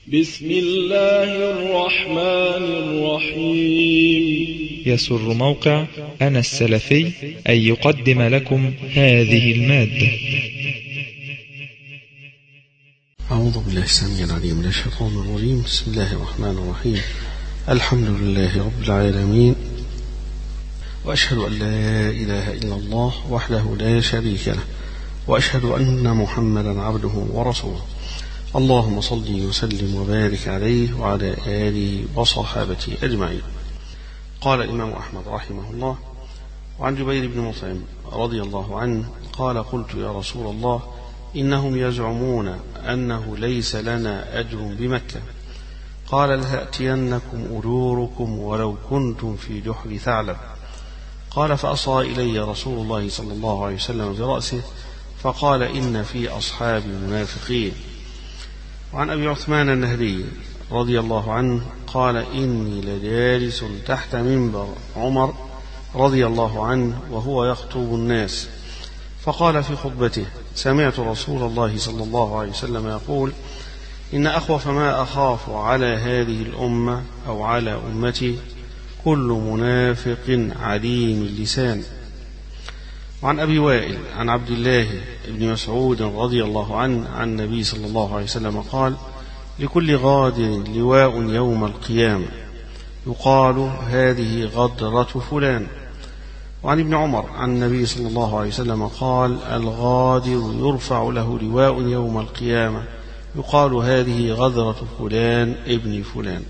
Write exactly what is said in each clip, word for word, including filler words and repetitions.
بسم الله الرحمن الرحيم. يسر موقع أنا السلفي أن يقدم لكم هذه المادة. أعوذ بالله السميع العليم من الشيطان الرجيم. بسم الله الرحمن الرحيم. الحمد لله رب العالمين، وأشهد أن لا إله إلا الله وحده لا شريك له، وأشهد أن محمدا عبده ورسوله. اللهم صل وسلم وبارك عليه وعلى آله وصحابته أجمعين. قال الإمام أحمد رحمه الله: وعن جبير بن مطعم رضي الله عنه قال: قلت يا رسول الله، إنهم يزعمون أنه ليس لنا أجر بمكة. قال: لتأتينكم أجوركم ولو كنتم في جحر ثعلب. قال: فأصغى إلي رسول الله صلى الله عليه وسلم برأسه فقال: إن في أصحاب منافقين. وعن أبي عثمان النهدي رضي الله عنه قال: إني لجالس تحت منبر عمر رضي الله عنه وهو يخطب الناس، فقال في خطبته: سمعت رسول الله صلى الله عليه وسلم يقول: إن أخوف ما أخاف على هذه الأمة أو على أمتي كل منافق عليم اللسان. وعن أبي وائل عن عبد الله بن مسعود رضي الله عنه عن النبي صلى الله عليه وسلم قال: لكل غادر لواء يوم القيامة يقال هذه غدرة فلان. وعن ابن عمر عن النبي صلى الله عليه وسلم قال: الغادر يرفع له لواء يوم القيامة يقال هذه غدرة فلان ابن فلان.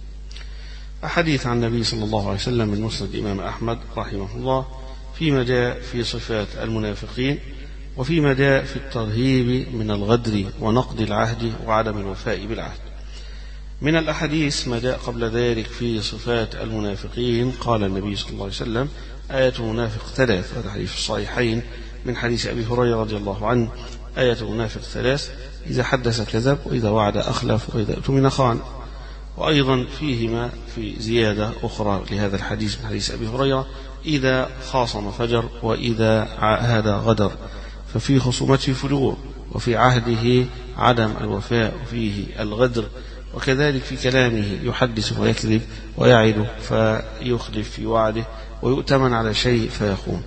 أحاديث عن النبي صلى الله عليه وسلم من مسند الإمام أحمد رحمه الله فيما جاء في صفات المنافقين، وفيما جاء في الترهيب من الغدر ونقض العهد وعدم الوفاء بالعهد. من الأحاديث ما جاء قبل ذلك في صفات المنافقين. قال النبي صلى الله عليه وسلم: آية المنافق ثلاث. هذا حديث الصحيحين من حديث أبي هريرة رضي الله عنه: آية المنافق ثلاث: إذا حدث كذب، وإذا وعد أخلف، وإذا اؤتمن خان. وأيضا فيهما في زيادة أخرى لهذا الحديث من حديث أبي هريرة: إذا خاصم فجر، وإذا عاهد غدر. ففي خصومته فجور، وفي عهده عدم الوفاء، وفيه الغدر. وكذلك في كلامه يحدث ويكذب، ويعد فيخلف في وعده، ويؤتمن على شيء فيخون.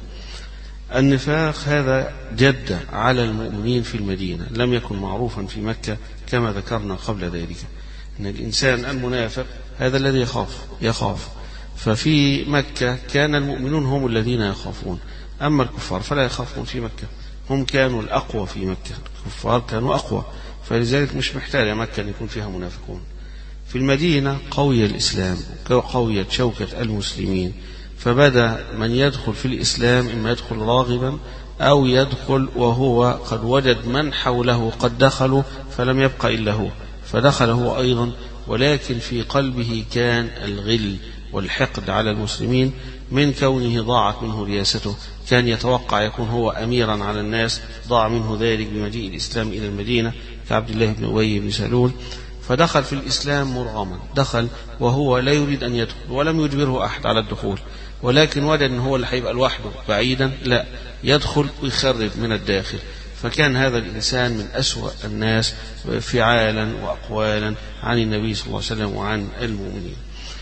النفاق هذا جد على المؤمنين في المدينة، لم يكن معروفا في مكة كما ذكرنا قبل ذلك. إن الإنسان المنافق هذا الذي يخاف يخاف ففي مكة كان المؤمنون هم الذين يخافون، أما الكفار فلا يخافون في مكة. هم كانوا الأقوى في مكة، الكفار كانوا أقوى، فلذلك مش محتاجة مكة أن يكون فيها منافقون. في المدينة قوي الإسلام، قوية شوكة المسلمين، فبدأ من يدخل في الإسلام إما يدخل راغبا أو يدخل وهو قد وجد من حوله قد دخلوا فلم يبق إلا هو، فدخل هو أيضا، ولكن في قلبه كان الغل والحقد على المسلمين من كونه ضاعت منه رياسته. كان يتوقع يكون هو أميرا على الناس، ضاع منه ذلك بمجيء الإسلام إلى المدينة كعبد الله بن أبي بن سلول، فدخل في الإسلام مرغما، دخل وهو لا يريد أن يدخل، ولم يجبره أحد على الدخول، ولكن وجد أن هو اللي هيبقى لوحده بعيدا، لا، يدخل ويخرب من الداخل. فكان هذا الإنسان من أسوأ الناس فعالا وأقوالا عن النبي صلى الله عليه وسلم وعن المؤمنين.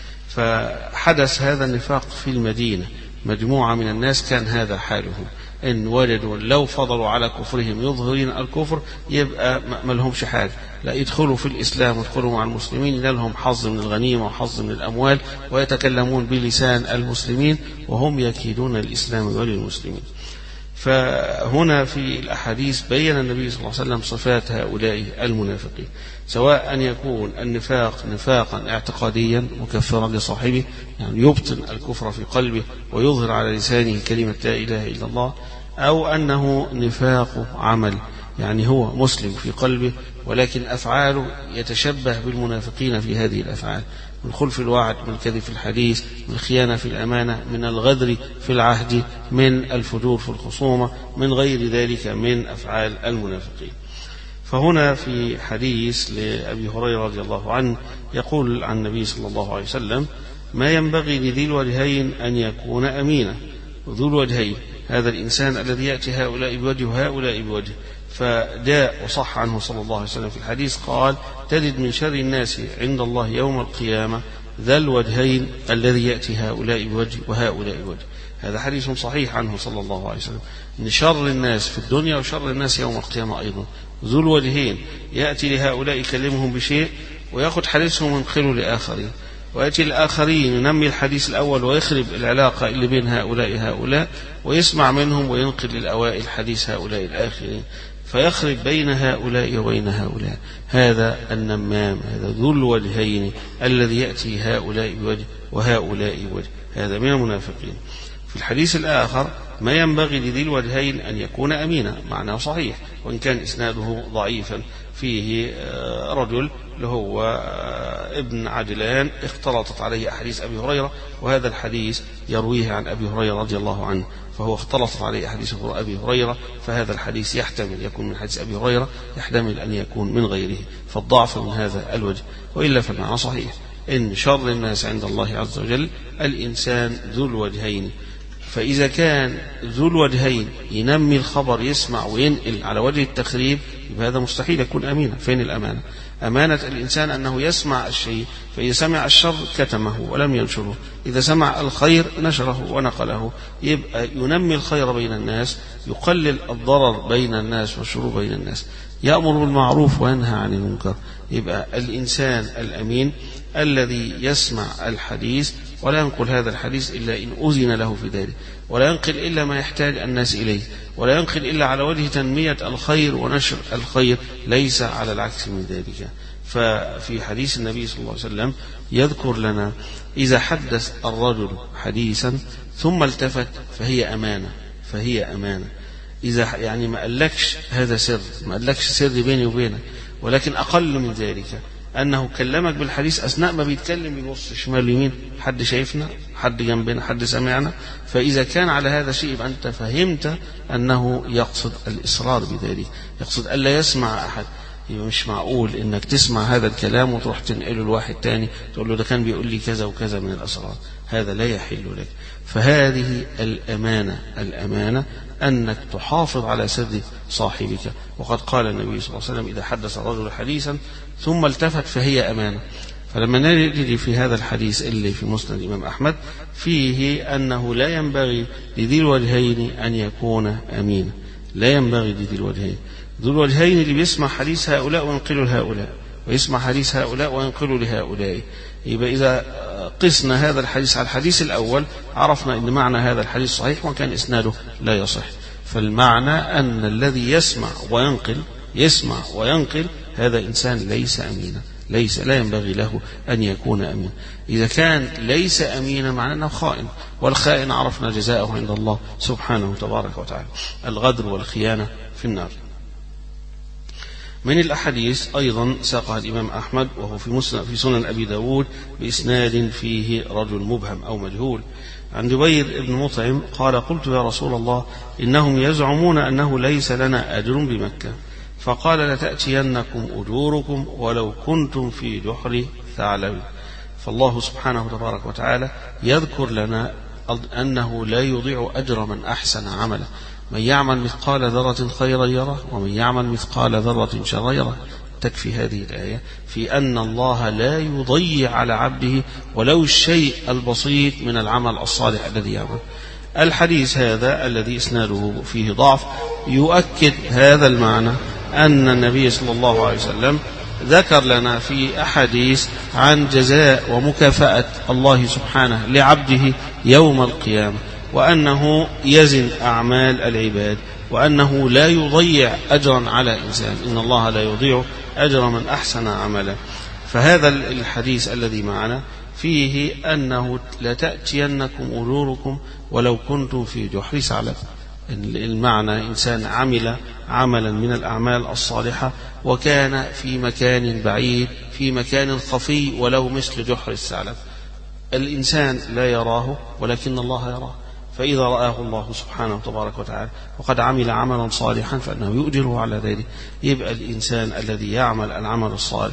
فحدث هذا النفاق في المدينة، مجموعة من الناس كان هذا حالهم، إن وجدوا لو فضلوا على كفرهم يظهرين الكفر يبقى ما لهمش حاجة، لا، يدخلوا في الإسلام ويدخلوا مع المسلمين، ينال لهم حظ من الغنيمة وحظ من الأموال، ويتكلمون بلسان المسلمين وهم يكيدون الإسلام وللمسلمين. فهنا في الأحاديث بين النبي صلى الله عليه وسلم صفات هؤلاء المنافقين، سواء أن يكون النفاق نفاقا اعتقاديا مكفرا لصاحبه، يعني يبطن الكفر في قلبه ويظهر على لسانه كلمة لا إله إلا الله، أو أنه نفاق عمل، يعني هو مسلم في قلبه ولكن أفعاله يتشبه بالمنافقين في هذه الأفعال، من خلف الوعد، من الكذب في الحديث، من الخيانة في الأمانة، من الغدر في العهد، من الفجور في الخصومة، من غير ذلك من أفعال المنافقين. فهنا في حديث لأبي هريرة رضي الله عنه يقول عن النبي صلى الله عليه وسلم: ما ينبغي لذي الوجهين أن يكون أمينا. ذو الوجهين هذا الإنسان الذي يأتي هؤلاء بوجه وهؤلاء بوجه، فجاء وصح عنه صلى الله عليه وسلم في الحديث قال: تجد من شر الناس عند الله يوم القيامة ذا الوجهين الذي يأتي هؤلاء بوجه وهؤلاء بوجه. هذا حديث صحيح عنه صلى الله عليه وسلم، إن شر الناس في الدنيا وشر الناس يوم القيامة أيضا ذو الوجهين، يأتي لهؤلاء يكلمهم بشيء ويأخذ حديثهم وينقله لآخرين، ويأتي الآخرين ينمي الحديث الأول ويخرب العلاقة اللي بين هؤلاء هؤلاء، ويسمع منهم وينقل للأوائل حديث هؤلاء الآخرين، فيخرب بين هؤلاء وبين هؤلاء. هذا النمام، هذا ذو الوجهين الذي يأتي هؤلاء بوجه وهؤلاء بوجه، هذا من المنافقين. في الحديث الآخر: ما ينبغي لذي الوجهين أن يكون أمينا، معناه صحيح وإن كان إسناده ضعيفا، فيه رجل اللي هو ابن عجلان اختلطت عليه أحاديث أبي هريرة، وهذا الحديث يرويه عن أبي هريرة رضي الله عنه، فهو اختلطت عليه أحاديث أبي هريرة، فهذا الحديث يحتمل يكون من حديث أبي هريرة، يحتمل أن يكون من غيره، فالضعف من هذا الوجه. وإلا فالمعنى صحيح، إن شر الناس عند الله عز وجل الإنسان ذو الوجهين. فإذا كان ذو الوجهين ينمي الخبر، يسمع وينقل على وجه التخريب، يبقى هذا مستحيل يكون أمينا. فين الأمانة؟ أمانة الإنسان أنه يسمع الشيء، فإذا سمع الشر كتمه ولم ينشره، إذا سمع الخير نشره ونقله، يبقى ينمي الخير بين الناس، يقلل الضرر بين الناس والشرور بين الناس، يأمر بالمعروف وينهى عن المنكر. يبقى الإنسان الأمين الذي يسمع الحديث ولا ينقل هذا الحديث إلا إن أذن له في ذلك، ولا ينقل إلا ما يحتاج الناس إليه، ولا ينقل إلا على وجه تنمية الخير ونشر الخير، ليس على العكس من ذلك. ففي حديث النبي صلى الله عليه وسلم يذكر لنا: إذا حدث الرجل حديثا ثم التفت فهي أمانة، فهي أمانة. إذا يعني ما قالكش هذا سر، ما قالكش سر بيني وبينك، ولكن أقل من ذلك أنه كلمك بالحديث أثناء ما بيتكلم بيبص شمال يمين، حد شايفنا، حد جنبنا، حد سمعنا، فإذا كان على هذا شيء يبقى أنت فهمت أنه يقصد الإصرار بذلك، يقصد ألا يسمع أحد. يبقى مش معقول إنك تسمع هذا الكلام وتروح تنقله لواحد تاني تقول له ده كان بيقول لي كذا وكذا من الأسرار، هذا لا يحل لك. فهذه الأمانة، الأمانة أنك تحافظ على سر صاحبك. وقد قال النبي صلى الله عليه وسلم: إذا حدث الرجل حديثا ثم التفت فهي أمانة. فلما نجد في هذا الحديث اللي في مسند الإمام أحمد فيه أنه لا ينبغي لذي الوجهين أن يكون أمينا، لا ينبغي لذي الوجهين. ذو الوجهين اللي بيسمع حديث هؤلاء وينقله لهؤلاء، ويسمع حديث هؤلاء وينقله لهؤلاء. يبقى إذا قسنا هذا الحديث على الحديث الأول عرفنا أن معنى هذا الحديث صحيح وكان إسناده لا يصح. فالمعنى أن الذي يسمع وينقل، يسمع وينقل، هذا إنسان ليس أمينا، ليس لا ينبغي له أن يكون أمين. إذا كان ليس أمينا معناه أنه خائن، والخائن عرفنا جزاءه عند الله سبحانه تبارك وتعالى، الغدر والخيانة في النار. من الأحاديث أيضا ساقها الإمام أحمد وهو في مسند في سنن أبي داود بإسناد فيه رجل مبهم أو مجهول، عن جبير بن مطعم قال: قلت يا رسول الله إنهم يزعمون أنه ليس لنا أجر بمكة، فقال: لتأتينكم أجوركم ولو كنتم في جحر ثعلب. فالله سبحانه تبارك وتعالى يذكر لنا أنه لا يضيع أجر من أحسن عمله، من يعمل مثقال ذرة خيرا يره ومن يعمل مثقال ذرة شرا يره. تكفي هذه الآية في أن الله لا يضيع على عبده ولو الشيء البسيط من العمل الصالح الذي يعمل. الحديث هذا الذي إسناده فيه ضعف يؤكد هذا المعنى، أن النبي صلى الله عليه وسلم ذكر لنا في أحاديث عن جزاء ومكافأة الله سبحانه لعبده يوم القيامة، وأنه يزن أعمال العباد، وأنه لا يضيع أجرا على إنسان، إن الله لا يضيع أجر من أحسن عملا. فهذا الحديث الذي معنا فيه أنه لتأتينكم أجوركم ولو كنتم في جحر ثعلب. المعنى إنسان عمل عملا من الأعمال الصالحة وكان في مكان بعيد، في مكان خفي ولو مثل جحر الثعلب، الإنسان لا يراه ولكن الله يراه، فإذا رآه الله سبحانه تبارك وتعالى وقد عمل عملا صالحا فإنه يؤجره على ذلك. يبقى الإنسان الذي يعمل العمل الصالح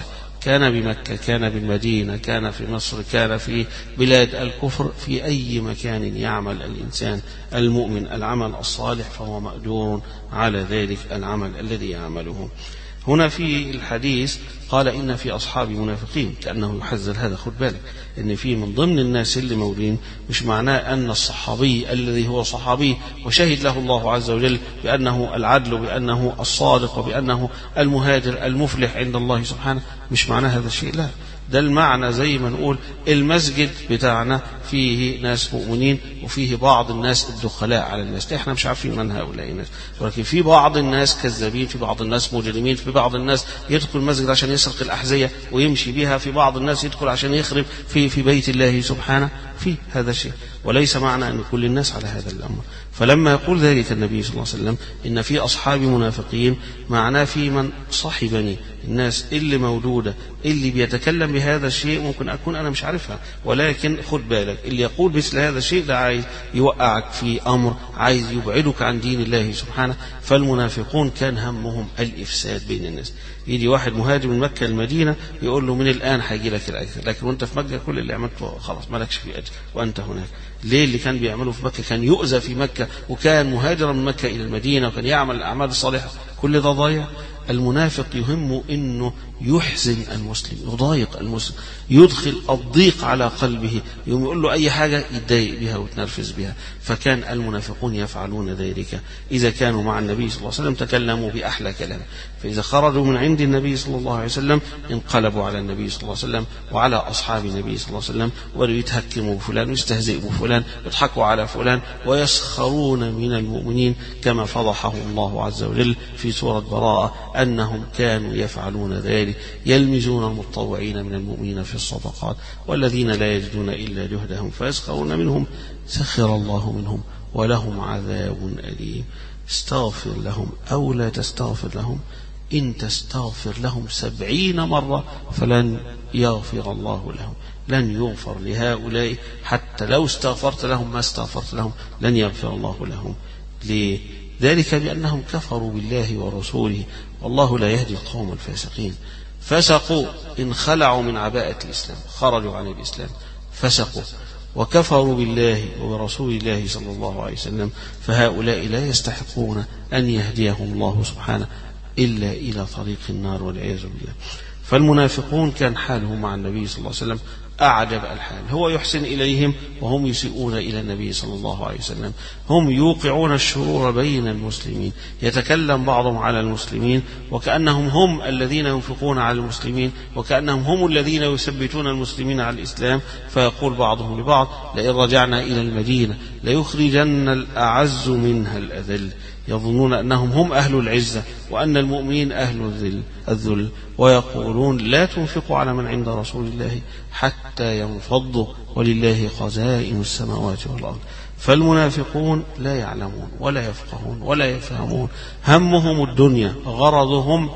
كان بمكة، كان بالمدينة، كان في مصر، كان في بلاد الكفر، في أي مكان يعمل الإنسان المؤمن العمل الصالح فهو مأجور على ذلك العمل الذي يعمله. هنا في الحديث قال إن في أصحاب منافقين، كأنه يحذر هذا، خد بالك إن في من ضمن الناس اللي موجودين، مش معناه أن الصحابي الذي هو صحابي وشهد له الله عز وجل بأنه العدل، بأنه الصادق، وبأنه المهاجر المفلح عند الله سبحانه، مش معناه هذا الشيء، لا، ده المعنى زي ما نقول المسجد بتاعنا فيه ناس مؤمنين وفيه بعض الناس الدخلاء على الناس، احنا مش عارفين من هؤلاء الناس، ولكن في بعض الناس كذابين، في بعض الناس مجرمين، في بعض الناس يدخل المسجد عشان يسرق الأحذية ويمشي بها، في بعض الناس يدخل عشان يخرب في في بيت الله سبحانه، في هذا الشيء، وليس معنى أن كل الناس على هذا الأمر. فلما يقول ذلك النبي صلى الله عليه وسلم إن في أصحاب منافقين، معناه في من صحبني، الناس اللي موجودة اللي بيتكلم بهذا الشيء ممكن أكون أنا مش عارفها، ولكن خد بالك اللي يقول مثل هذا الشيء ده عايز يوقعك في أمر، عايز يبعدك عن دين الله سبحانه. فالمنافقون كان همهم الإفساد بين الناس. يجي واحد مهاجر من مكة المدينة يقول له من الآن هيجي لك الأجر، لكن وانت في مكة كل اللي عملته خلاص مالكش في أجر وأنت هناك. ليه؟ اللي كان بيعمله في مكة كان يؤذى في مكة، وكان مهاجرا من مكة إلى المدينة، وكان يعمل الأعمال الصالحة، كل ده ضايع. المنافق يهمه إنه يحزن المسلم، يضايق المسلم، يدخل الضيق على قلبه، يوم يقول له أي حاجة يتضايق بها ويتنرفز بها. فكان المنافقون يفعلون ذلك. إذا كانوا مع النبي صلى الله عليه وسلم تكلموا بأحلى كلام، فإذا خرجوا من عند النبي صلى الله عليه وسلم انقلبوا على النبي صلى الله عليه وسلم وعلى أصحاب النبي صلى الله عليه وسلم، ويتهكموا بفلان ويستهزئوا بفلان ويضحكوا على فلان ويسخرون من المؤمنين، كما فضحهم الله عز وجل في سورة براءة أنهم كانوا يفعلون ذلك، يلمزون المتطوعين من المؤمنين في الصدقات والذين لا يجدون إلا جهدهم فيسخرون منهم سخر الله منهم ولهم عذاب أليم. استغفر لهم أو لا تستغفر لهم، إن تستغفر لهم سبعين مرة فلن يغفر الله لهم، لن يغفر لهؤلاء حتى لو استغفرت لهم ما استغفرت لهم لن يغفر الله لهم. ليه؟ ذلك بأنهم كفروا بالله ورسوله، والله لا يهدي القوم الفاسقين. فسقوا إن خلعوا من عباءة الإسلام، خرجوا عن الإسلام، فسقوا وكفروا بالله وبرسول الله صلى الله عليه وسلم، فهؤلاء لا يستحقون أن يهديهم الله سبحانه إلا إلى طريق النار والعياذ بالله. فالمنافقون كان حاله مع النبي صلى الله عليه وسلم أعجب الحال، هو يحسن إليهم وهم يسيئون إلى النبي صلى الله عليه وسلم، هم يوقعون الشرور بين المسلمين، يتكلم بعضهم على المسلمين وكأنهم هم الذين ينفقون على المسلمين، وكأنهم هم الذين يثبتون المسلمين على الإسلام. فيقول بعضهم لبعض لئن رجعنا إلى المدينة ليخرجن الأعز منها الأذل، يظنون أنهم هم أهل العزة وأن المؤمنين أهل الذل الذل ويقولون لا تنفقوا على من عند رسول الله حتى ينفضوا ولله خزائن السماوات والأرض. فالمنافقون لا يعلمون ولا يفقهون ولا يفهمون، همهم الدنيا، غرضهم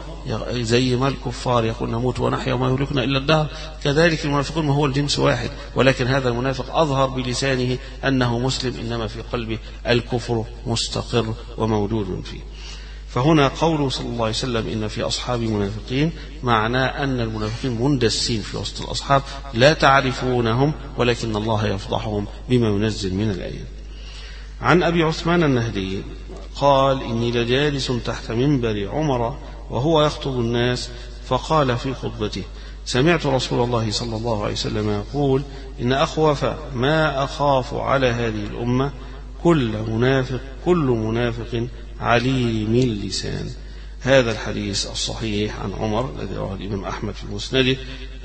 زي ما الكفار يقول نموت ونحيا وما يهلكنا إلا الدهر، كذلك المنافقون ما هو الجنس واحد، ولكن هذا المنافق أظهر بلسانه أنه مسلم، إنما في قلبه الكفر مستقر وموجود فيه. فهنا قوله صلى الله عليه وسلم إن في أصحاب منافقين، معناه أن المنافقين مندسين في وسط الأصحاب لا تعرفونهم، ولكن الله يفضحهم بما ينزل من الآيات. عن أبي عثمان النهدي قال إني لجالس تحت منبر عمر وهو يخطب الناس، فقال في خطبته سمعت رسول الله صلى الله عليه وسلم يقول إن أخوف ما أخاف على هذه الأمة كل منافق كل منافق عليم اللسان. هذا الحديث الصحيح عن عمر الذي رواه الإمام أحمد في مسنده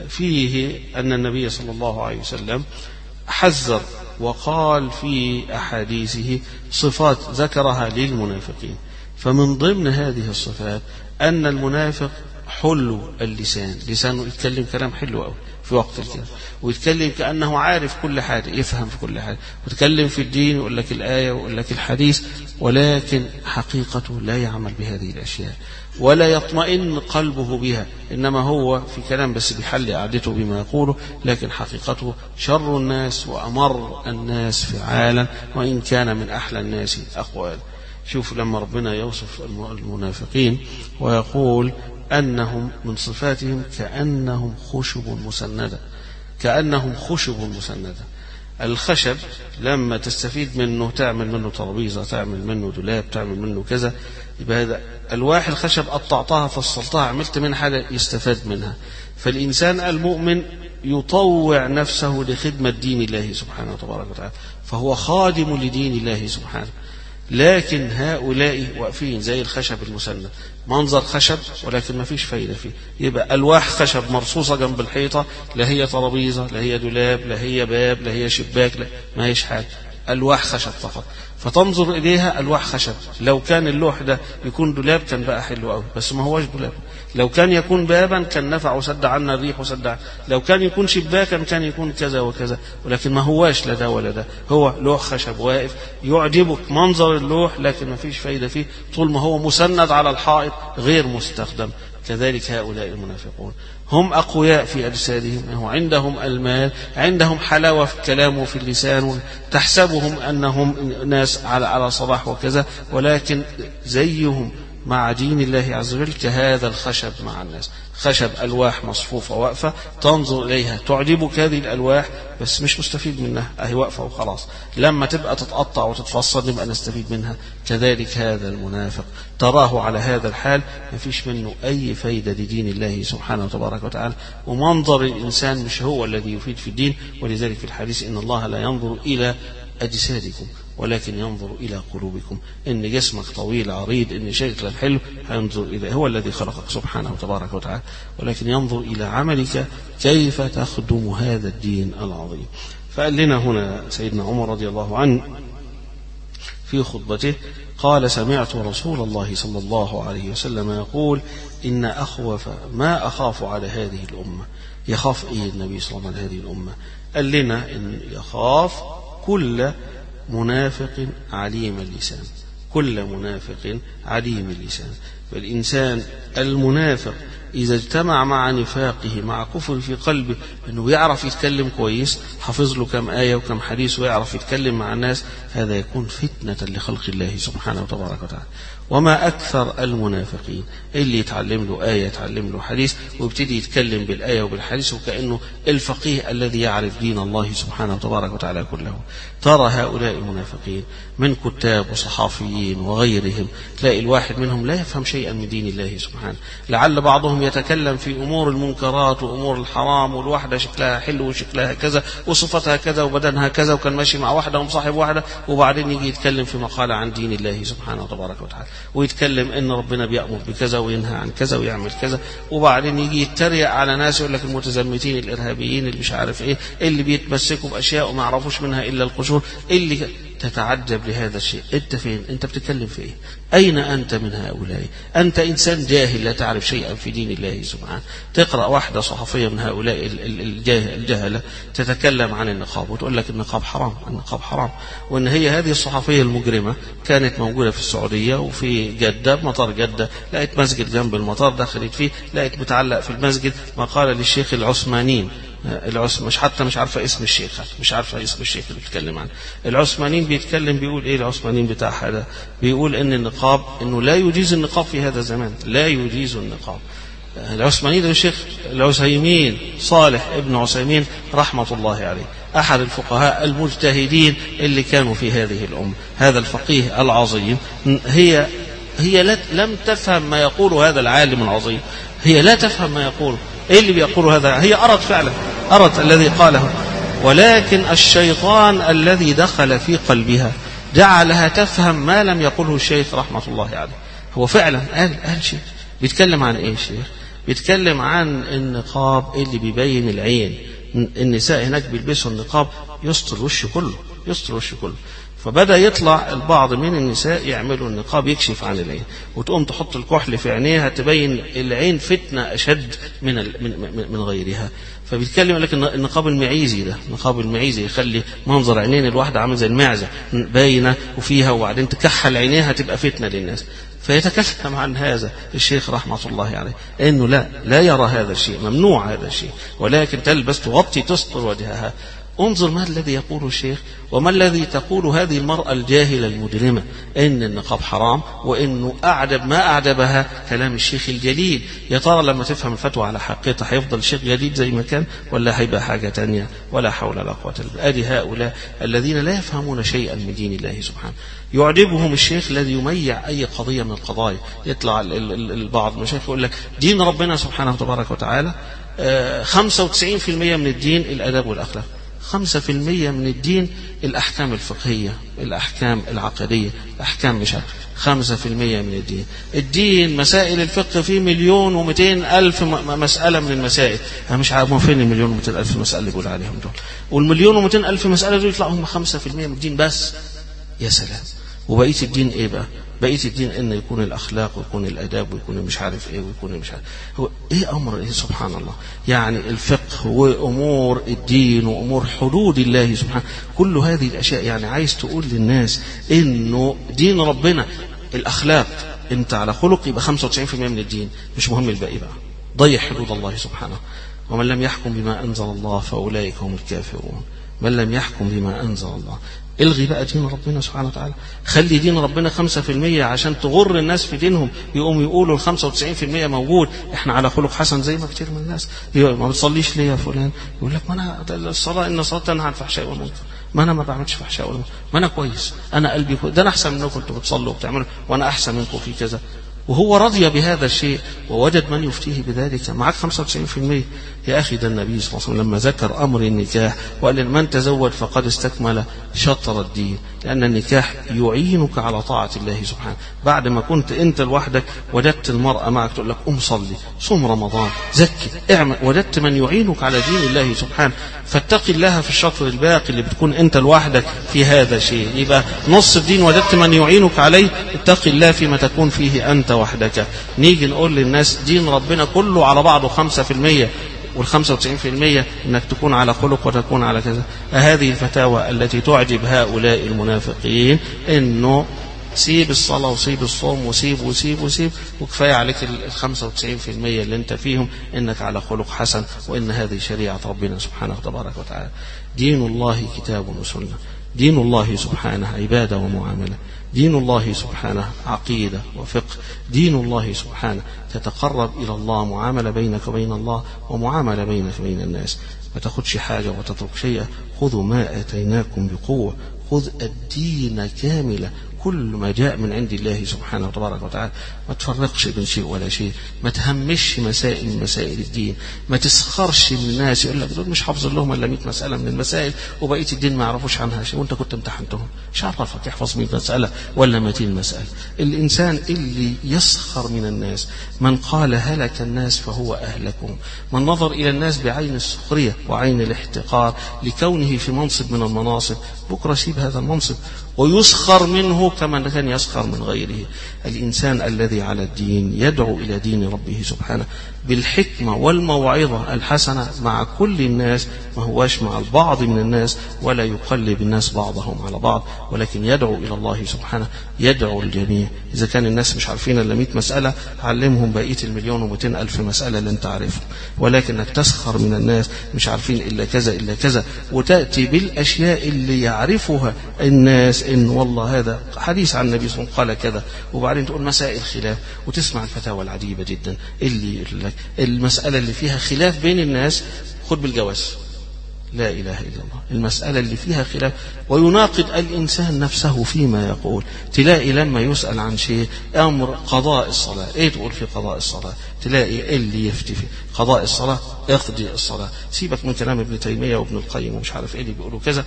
فيه أن النبي صلى الله عليه وسلم حذر وقال في أحاديثه صفات ذكرها للمنافقين، فمن ضمن هذه الصفات أن المنافق حلو اللسان، لسانه يتكلم كلام حلو أوي في وقت الكلام، ويتكلم كأنه عارف كل حاجة، يفهم في كل حاجة، ويتكلم في الدين ويقول لك الآية ويقول لك الحديث، ولكن حقيقته لا يعمل بهذه الأشياء ولا يطمئن قلبه بها، إنما هو في كلام بس بيحل قعدته بما يقوله، لكن حقيقته شر الناس وأمر الناس فعالا، وإن كان من أحلى الناس أقوالا. شوف لما ربنا يوصف المنافقين ويقول أنهم من صفاتهم كأنهم خشب مسندة، كأنهم خشب مسندة. الخشب لما تستفيد منه تعمل منه ترابيزة، تعمل منه دولاب، تعمل منه كذا، يبقى هذا ألواح الخشب قطعتها فصلتها عملت منها حاجة يستفاد منها. فالإنسان المؤمن يطوع نفسه لخدمة دين الله سبحانه وتبارك وتعالى، فهو خادم لدين الله سبحانه. لكن هؤلاء واقفين زي الخشب المسند، منظر خشب ولكن ما فيش فايدة فيه. يبقى ألواح خشب مرصوصة جنب الحيطة، لا هي ترابيزة لا هي دولاب لا هي باب لا هي شباك، لا ما هيش حاجة، ألواح خشب فقط. فتنظر إليها ألواح خشب. لو كان اللوح ده يكون دولاب كان بقى حلو قوي، بس ما هوش دولاب. لو كان يكون بابا كان نفع وسد عنا الريح وسد عنا. لو كان يكون شباكا كان يكون كذا وكذا، ولكن ما هواش لا ده ولا ده، هو لوح خشب واقف يعجبك منظر اللوح لكن ما فيش فايدة فيه طول ما هو مسند على الحائط غير مستخدم. كذلك هؤلاء المنافقون هم أقوياء في أجسادهم، عندهم المال، عندهم حلاوة في الكلام وفي اللسان، تحسبهم أنهم ناس على على صلاح وكذا، ولكن زيهم مع دين الله عز وجل كهذا الخشب مع الناس. خشب ألواح مصفوفة واقفة تنظر إليها تعجبك هذه الألواح بس مش مستفيد منها، أهي واقفة وخلاص. لما تبقى تتقطع وتتفصل نبقى نستفيد منها. كذلك هذا المنافق تراه على هذا الحال ما فيش منه أي فايدة لدين الله سبحانه وتبارك وتعالى، ومنظر الإنسان مش هو الذي يفيد في الدين. ولذلك في الحديث إن الله لا ينظر إلى أجسادكم ولكن ينظر إلى قلوبكم. إن جسمك طويل عريض، إن شكلك حلو، هينظر إلى هو الذي خلقك سبحانه وتبارك وتعالى، ولكن ينظر إلى عملك كيف تخدم هذا الدين العظيم. فقال لنا هنا سيدنا عمر رضي الله عنه في خطبته قال: سمعت رسول الله صلى الله عليه وسلم يقول: إن أخوف ما أخاف على هذه الأمة. يخاف إيه النبي صلى الله عليه وسلم على هذه الأمة؟ قال لنا إن يخاف كل منافق عليم اللسان، كل منافق عليم اللسان. فالإنسان المنافق إذا اجتمع مع نفاقه مع كفر في قلبه أنه يعرف يتكلم كويس، حفظ له كم آية وكم حديث ويعرف يتكلم مع الناس، هذا يكون فتنة لخلق الله سبحانه وتبارك وتعالى. وما أكثر المنافقين اللي يتعلم له آية يتعلم له حديث ويبتدي يتكلم بالآية وبالحديث وكأنه الفقيه الذي يعرف دين الله سبحانه وتبارك وتعالى كله. ترى هؤلاء المنافقين من كتاب وصحافيين وغيرهم، تلاقي الواحد منهم لا يفهم شيئا من دين الله سبحانه. لعل بعضهم يتكلم في أمور المنكرات وأمور الحرام، والواحدة شكلها حلو وشكلها كذا وصفتها كذا وبدنها كذا وكان ماشي مع واحدة ومصاحب واحدة، وبعدين يجي يتكلم في مقالة عن دين الله سبحانه وتبارك وتعالى ويتكلم ان ربنا بيأمر بكذا وينهى عن كذا ويعمل كذا، وبعدين يجي يتريق على ناس يقول لك المتزمتين الارهابيين اللي مش عارف ايه، اللي بيتمسكوا باشياء وما يعرفوش منها الا القشور، اللي تتعجب لهذا الشيء. انت فين؟ انت بتتكلم في ايه؟ اين انت من هؤلاء؟ انت انسان جاهل لا تعرف شيئا في دين الله سبحانه. تقرأ واحدة صحفية من هؤلاء الجهلة تتكلم عن النقاب وتقول لك النقاب حرام، النقاب حرام، وان هي هذه الصحفية المجرمة كانت موجودة في السعودية وفي جدة بمطار جدة، لقيت مسجد جنب المطار دخلت فيه، لقيت متعلق في المسجد مقالة للشيخ العثمانيين العثم مش حتى مش عارفه اسم الشيخ، مش عارفه اسم الشيخ اللي بيتكلم عنه. العثمانيين بيتكلم بيقول ايه العثمانيين بتاع هذا؟ بيقول ان النقاب انه لا يجيز النقاب في هذا الزمان، لا يجيز النقاب. العثمانيين ده الشيخ العثيمين صالح ابن عثيمين رحمه الله عليه، احد الفقهاء المجتهدين اللي كانوا في هذه الامه، هذا الفقيه العظيم. هي هي لم تفهم ما يقول هذا العالم العظيم، هي لا تفهم ما يقول. ايه اللي بيقوله هذا؟ هي أرت فعلا، أرت الذي قاله، ولكن الشيطان الذي دخل في قلبها جعلها تفهم ما لم يقله الشيخ رحمة الله عليه. هو فعلا قال قال شيء. بيتكلم عن ايه الشيخ؟ بيتكلم عن النقاب اللي بيبين العين. النساء هناك بيلبسوا النقاب يستر الوش كله، يستر الوش كله. فبدأ يطلع البعض من النساء يعملوا النقاب يكشف عن العين، وتقوم تحط الكحل في عينيها تبين العين فتنة أشد من من من غيرها. فبيتكلم لك النقاب المعيزي ده، النقاب المعيزي يخلي منظر عينين الواحدة عامل زي المعزة باينة وفيها، وبعدين تكحل عينيها تبقى فتنة للناس. فيتكلم عن هذا الشيخ رحمة الله عليه انه لا لا يرى هذا الشيء، ممنوع هذا الشيء، ولكن تلبس تغطي تستر وجهها. انظر ما الذي يقوله الشيخ وما الذي تقول هذه المرأة الجاهلة المجرمة، إن النقاب حرام، وإنه أعجب ما أعجبها كلام الشيخ الجليل. يا ترى لما تفهم الفتوى على حقيقتها هيفضل الشيخ جليل زي ما كان ولا هيبقى حاجة تانية؟ ولا حول ولا قوة إلا بالله. أدي هؤلاء الذين لا يفهمون شيئا من دين الله سبحانه. يعجبهم الشيخ الذي يميع أي قضية من القضايا. يطلع البعض المشايخ يقول لك دين ربنا سبحانه وتبارك وتعالى خمسة وتسعين بالمئة من الدين الأدب والأخلاق، خمسة في المية من الدين الأحكام الفقهية، الأحكام العقدية، الأحكام مش عارف. خمسة في المية من الدين الدين مسائل الفقه فيه مليون ومئتين ألف مسألة من المسائل. أنا مش عارف فين المليون ومئتين ألف مسألة اللي يقول عليهم دول، والمليون ومئتين ألف مسألة دول يطلعوا هم خمسة في المية من الدين بس. يا سلام. وبقية الدين إيه بقى؟ بقية الدين إن يكون الأخلاق ويكون الأداب ويكون مش عارف إيه ويكون مش عارف هو إيه أمر إيه. سبحان الله. يعني الفقه وأمور الدين وأمور حدود الله سبحانه، كل هذه الأشياء يعني عايز تقول للناس إنه دين ربنا الأخلاق أنت على خلق يبقى خمسة وتسعين بالمئة من الدين، مش مهم الباقي بقى. ضيع حدود الله سبحانه. ومن لم يحكم بما أنزل الله فأولئك هم الكافرون. من لم يحكم بما أنزل الله. الغي بقى دين ربنا سبحانه وتعالى. خلي دين ربنا خمسة في المية عشان تغر الناس في دينهم، يقوموا يقولوا الخمسة وتسعين في المية موجود، احنا على خلق حسن زي ما كتير من الناس. ما بتصليش ليه يا فلان؟ يقول لك ما انا الصلاة ان الصلاة تنهى عن الفحشاء والمنكر، ما انا ما بعملش فحشاء والمنكر، ما انا كويس، انا قلبي كويس، ده انا احسن منكم انتوا بتصلوا وبتعملوا، وانا احسن منكم في كذا. وهو رضي بهذا الشيء ووجد من يفتيه بذلك. معك خمسة وتسعين في المية. يا أخي ده النبي صلى الله عليه وسلم لما ذكر أمر النكاح وقال من تزوج فقد استكمل شطر الدين، لأن النكاح يعينك على طاعة الله سبحانه. بعد ما كنت أنت لوحدك وجدت المرأة معك تقول لك قم صلي، صوم رمضان، زكي، اعمل، وجدت من يعينك على دين الله سبحانه. فاتق الله في الشطر الباقي اللي بتكون أنت لوحدك في هذا الشيء. يبقى نص الدين وجدت من يعينك عليه، اتق الله فيما تكون فيه أنت وحدك. نيجي نقول للناس دين ربنا كله على بعضه خمسة في المية، والخمسة وتسعين في المية انك تكون على خلق وتكون على كذا. هذه الفتاوى التي تعجب هؤلاء المنافقين، انه سيب الصلاة وسيب الصوم وسيب وسيب وسيب وكفاية عليك الخمسة وتسعين في المية اللي انت فيهم انك على خلق حسن، وان هذه شريعة ربنا سبحانه تبارك وتعالى. دين الله كتاب وسنة. دين الله سبحانه عبادة ومعاملة. دين الله سبحانه عقيدة وفقه. دين الله سبحانه تتقرب إلى الله، معاملة بينك وبين الله ومعاملة بينك وبين الناس. ما تاخدش حاجة وتترك شيئا. خذوا ما آتيناكم بقوة. خذ الدين كاملة، كل ما جاء من عند الله سبحانه وتبارك وتعالى. ما تفرقش بين شيء ولا شيء. ما تهمش مسائل من مسائل الدين. ما تسخرش من الناس يقول لك دول مش حافظ لهم الا مئة مسألة من المسائل وبقية الدين ما يعرفوش عنها شيء، وانت كنت امتحنتهم، مش عرفك يحفظ مئة مسألة ولا مئتين مسألة. الإنسان اللي يسخر من الناس، من قال هلك الناس فهو أهلكهم، من نظر إلى الناس بعين السخرية وعين الاحتقار لكونه في منصب من المناصب، بكرة يسيب هذا المنصب ويسخر منه كما كان يسخر من غيره. الإنسان الذي على الدين يدعو إلى دين ربه سبحانه بالحكمة والموعظة الحسنة مع كل الناس، ما هواش مع البعض من الناس، ولا يقلب الناس بعضهم على بعض، ولكن يدعو إلى الله سبحانه، يدعو الجميع. إذا كان الناس مش عارفين إلا مئة مسألة، علمهم بقية المليون ومئتين ألف مسألة اللي انت عارفها. ولكنك تسخر من الناس مش عارفين إلا كذا إلا كذا، وتأتي بالأشياء اللي يعرفها الناس، إن والله هذا حديث عن النبي صلى الله عليه وسلم قال كذا، وبعدين تقول مسائل خلاف وتسمع الفتاوى العجيبة جدا اللي يقول لك المسألة اللي فيها خلاف بين الناس خد بالجواز. لا إله إلا الله. المسألة اللي فيها خلاف ويناقض الإنسان نفسه فيما يقول. تلاقي لما يسأل عن شيء أمر قضاء الصلاة، إيه تقول في قضاء الصلاة؟ تلاقي اللي يفتي في قضاء الصلاة اقضي الصلاة. سيبك من كلام ابن تيمية وابن القيم ومش عارف إيه اللي بيقولوا كذا،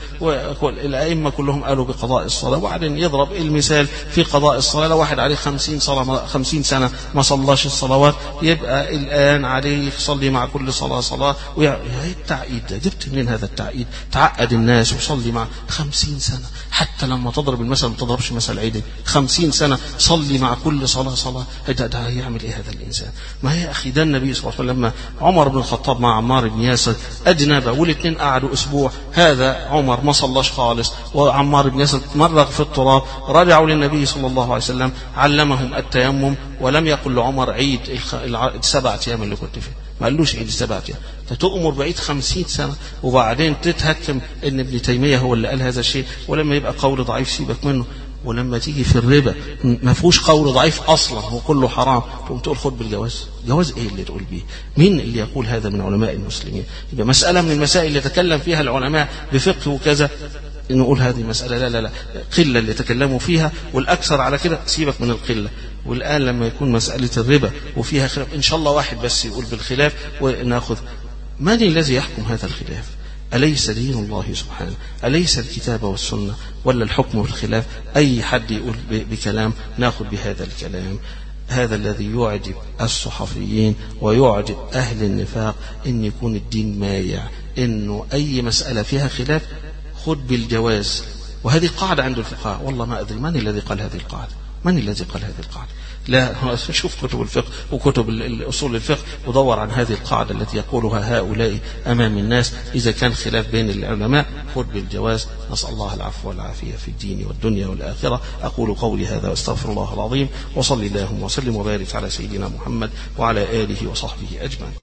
والأئمة كلهم قالوا بقضاء الصلاة. وبعدين يضرب المثال في قضاء الصلاة، لو واحد عليه خمسين صلاة خمسين سنة ما صلاش الصلوات، يبقى الآن عليه يصلي مع كل صلاة صلاة. ويا التعقيد ده جبت منين هذا التعقيد؟ تعقد الناس وصلي مع خمسين سنة. حتى لما تضرب المثل ما تضربش مثل عيدي، خمسين سنة صلي مع كل صلاة صلاة. ده, ده هيعمل إيه هذا الإنسان؟ ما هي أخي ده النبي صلى الله عليه وسلم لما عمر بن الخطاب مع عمار بن ياسر أجنبا والاثنين قعدوا أسبوع، هذا عمر ما صلاش خالص وعمار بن ياسر مرغ في التراب، رجعوا للنبي صلى الله عليه وسلم علمهم التيمم، ولم يقل لعمر عيد السبعة أيام اللي كنت فيه. ما قالوش عيد السبعة يعني. تؤمر بعيد خمسين سنة وبعدين تتهكم ان ابن تيمية هو اللي قال هذا الشيء، ولما يبقى قول ضعيف سيبك منه. ولما تيجي في الربا ما فيهوش قول ضعيف اصلا، هو كله حرام، تقوم تقول خد بالجواز. جواز ايه اللي تقول بيه؟ مين اللي يقول هذا من علماء المسلمين؟ يبقى مسألة من المسائل اللي يتكلم فيها العلماء بفقه وكذا نقول هذه مسألة لا لا لا قلة اللي تكلموا فيها، والأكثر على كده سيبك من القلة. والآن لما يكون مسألة الربا وفيها خلاف إن شاء الله واحد بس يقول بالخلاف وناخذ. من الذي يحكم هذا الخلاف؟ أليس دين الله سبحانه؟ أليس الكتاب والسنة ولا الحكم بالخلاف؟ أي حد يقول بكلام ناخذ بهذا الكلام. هذا الذي يعجب الصحفيين ويعجب أهل النفاق إن يكون الدين مايع، إنه أي مسألة فيها خلاف خذ بالجواز. وهذه قاعدة عند الفقهاء، والله ما أدري من الذي قال هذه القاعدة، من الذي قال هذه القاعدة؟ لا، شوف كتب الفقه وكتب أصول الفقه ودور عن هذه القاعدة التي يقولها هؤلاء أمام الناس. إذا كان خلاف بين العلماء خذ بالجواز. نسأل الله العفو والعافية في الدين والدنيا والآخرة. أقول قولي هذا واستغفر الله العظيم، وصلي اللهم وسلم وبارك على سيدنا محمد وعلى آله وصحبه أجمعين.